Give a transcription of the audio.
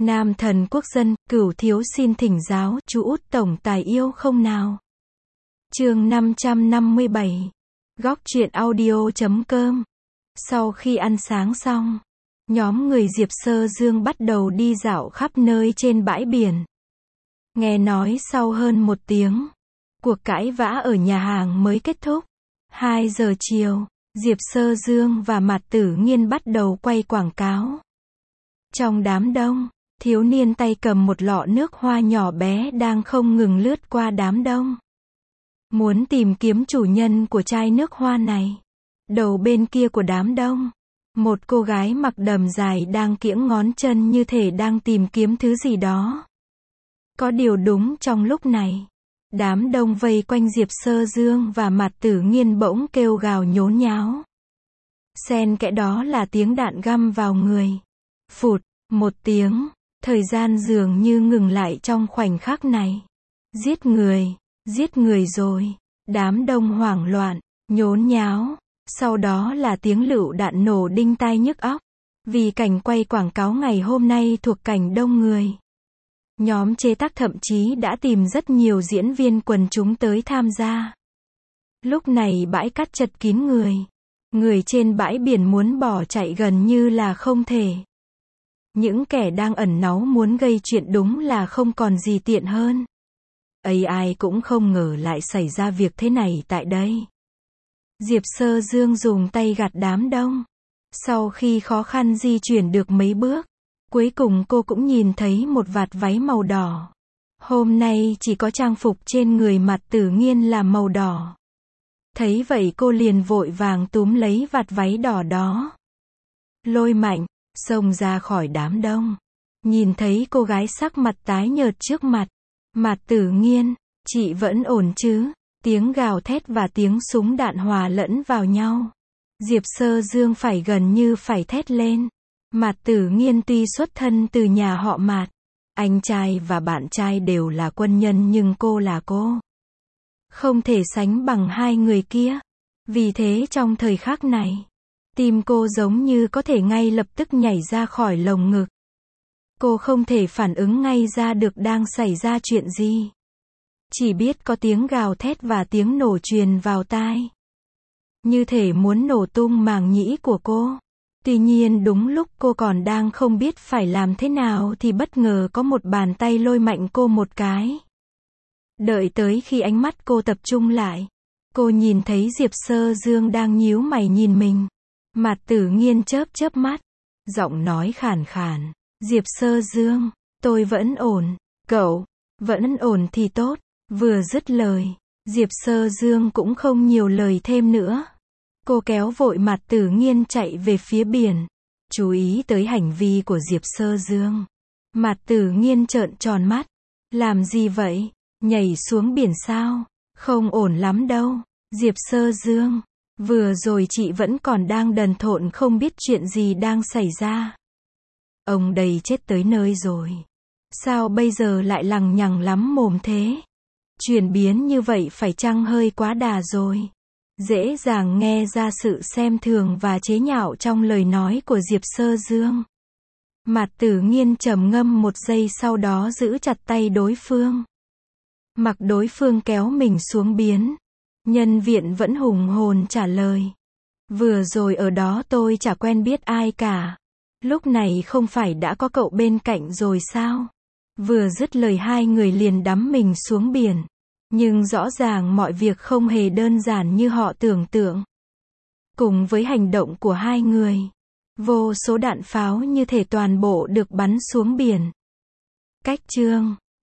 Nam thần quốc dân, Cửu thiếu xin thỉnh giáo, chú út tổng tài yêu không nào? Chương 557. Góc truyện audio.com. Sau khi ăn sáng xong, nhóm người Diệp Sơ Dương bắt đầu đi dạo khắp nơi trên bãi biển. Nghe nói sau hơn 1 tiếng, cuộc cãi vã ở nhà hàng mới kết thúc. 2 giờ chiều, Diệp Sơ Dương và Mạt Tử Nghiên bắt đầu quay quảng cáo. Trong đám đông, thiếu niên tay cầm một lọ nước hoa nhỏ bé đang không ngừng lướt qua đám đông. Muốn tìm kiếm chủ nhân của chai nước hoa này. Đầu bên kia của đám đông, một cô gái mặc đầm dài đang kiễng ngón chân như thể đang tìm kiếm thứ gì đó. Có điều đúng trong lúc này, đám đông vây quanh Diệp Sơ Dương và Mạt Tử Nghiên bỗng kêu gào nhốn nháo. Xen kẽ đó là tiếng đạn găm vào người. Phụt, một tiếng, thời gian dường như ngừng lại trong khoảnh khắc này. Giết người rồi. Đám đông hoảng loạn, nhốn nháo. Sau đó là tiếng lựu đạn nổ đinh tai nhức óc. Vì cảnh quay quảng cáo ngày hôm nay thuộc cảnh đông người. Nhóm chế tác thậm chí đã tìm rất nhiều diễn viên quần chúng tới tham gia. Lúc này bãi cát chật kín người. Người trên bãi biển muốn bỏ chạy gần như là không thể. Những kẻ đang ẩn náu muốn gây chuyện đúng là không còn gì tiện hơn. Ai cũng không ngờ lại xảy ra việc thế này tại đây. Diệp Sơ Dương dùng tay gạt đám đông. Sau khi khó khăn di chuyển được mấy bước, cuối cùng cô cũng nhìn thấy một vạt váy màu đỏ. Hôm nay chỉ có trang phục trên người Mạt Tử Nghiên là màu đỏ. Thấy vậy cô liền vội vàng túm lấy vạt váy đỏ đó. Lôi mạnh, xông ra khỏi đám đông. Nhìn thấy cô gái sắc mặt tái nhợt trước mặt. Mạt Tử Nghiên, chị vẫn ổn chứ? Tiếng gào thét và tiếng súng đạn hòa lẫn vào nhau. Diệp Sơ Dương phải gần như phải thét lên. Mạt Tử Nghiên tuy xuất thân từ nhà họ Mạt, anh trai và bạn trai đều là quân nhân nhưng cô là cô. Không thể sánh bằng hai người kia. Vì thế trong thời khắc này, tim cô giống như có thể ngay lập tức nhảy ra khỏi lồng ngực. Cô không thể phản ứng ngay ra được đang xảy ra chuyện gì. Chỉ biết có tiếng gào thét và tiếng nổ truyền vào tai. Như thể muốn nổ tung màng nhĩ của cô. Tuy nhiên đúng lúc cô còn đang không biết phải làm thế nào thì bất ngờ có một bàn tay lôi mạnh cô một cái. Đợi tới khi ánh mắt cô tập trung lại, cô nhìn thấy Diệp Sơ Dương đang nhíu mày nhìn mình. Mạt Tử Nghiên chớp mắt, giọng nói khàn khàn. Diệp Sơ Dương, tôi vẫn ổn, cậu, vẫn ổn thì tốt. Vừa dứt lời, Diệp Sơ Dương cũng không nhiều lời thêm nữa. Cô kéo vội Mạt Tử Nghiên chạy về phía biển. Chú ý tới hành vi của Diệp Sơ Dương. Mạt Tử Nghiên trợn tròn mắt. Làm gì vậy? Nhảy xuống biển sao? Không ổn lắm đâu. Diệp Sơ Dương, vừa rồi chị vẫn còn đang đần thộn không biết chuyện gì đang xảy ra. Ông đây chết tới nơi rồi. Sao bây giờ lại lằng nhằng lắm mồm thế? Chuyển biến như vậy phải chăng hơi quá đà rồi? Dễ dàng nghe ra sự xem thường và chế nhạo trong lời nói của Diệp Sơ Dương. Mạt Tử Nghiên trầm ngâm một giây sau đó giữ chặt tay đối phương. Mặc đối phương kéo mình xuống biển. Nhân viên vẫn hùng hồn trả lời. Vừa rồi ở đó tôi chả quen biết ai cả. Lúc này không phải đã có cậu bên cạnh rồi sao? Vừa dứt lời hai người liền đắm mình xuống biển. Nhưng rõ ràng mọi việc không hề đơn giản như họ tưởng tượng. Cùng với hành động của hai người, vô số đạn pháo như thể toàn bộ được bắn xuống biển. Cách chương